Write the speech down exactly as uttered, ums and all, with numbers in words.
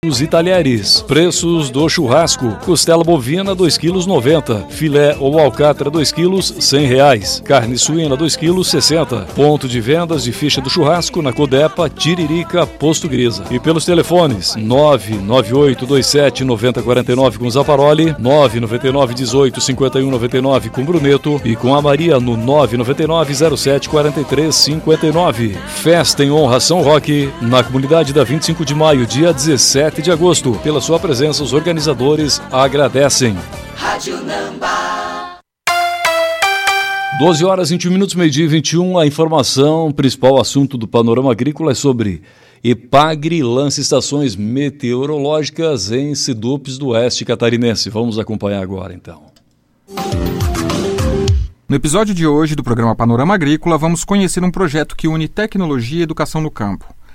e talheres. Preços do churrasco: costela bovina dois quilos noventa, filé ou alcatra dois quilos cem reais, carne suína dois quilos sessenta. Ponto de vendas de ficha do churrasco na Codepa, Tiririca, Posto Grisa. E pelos telefones nove nove oito dois sete nove zero quatro nove com Zaparoli, nove nove nove dezoito cinquenta e um noventa e nove com Bruneto e com a Maria no nove nove nove zero sete quatro três cinco nove. Festa em honra São Roque na comunidade da vinte e cinco de maio, dia dezessete de agosto. Pela sua presença, os organizadores agradecem. Rádio Namba. doze horas, vinte e um minutos, meio-dia e vinte e um. A informação, principal assunto do Panorama Agrícola é sobre EPAGRE lança estações meteorológicas em Sedupes do Oeste Catarinense. Vamos acompanhar agora, então. No episódio de hoje do programa Panorama Agrícola, vamos conhecer um projeto que une tecnologia e educação no campo.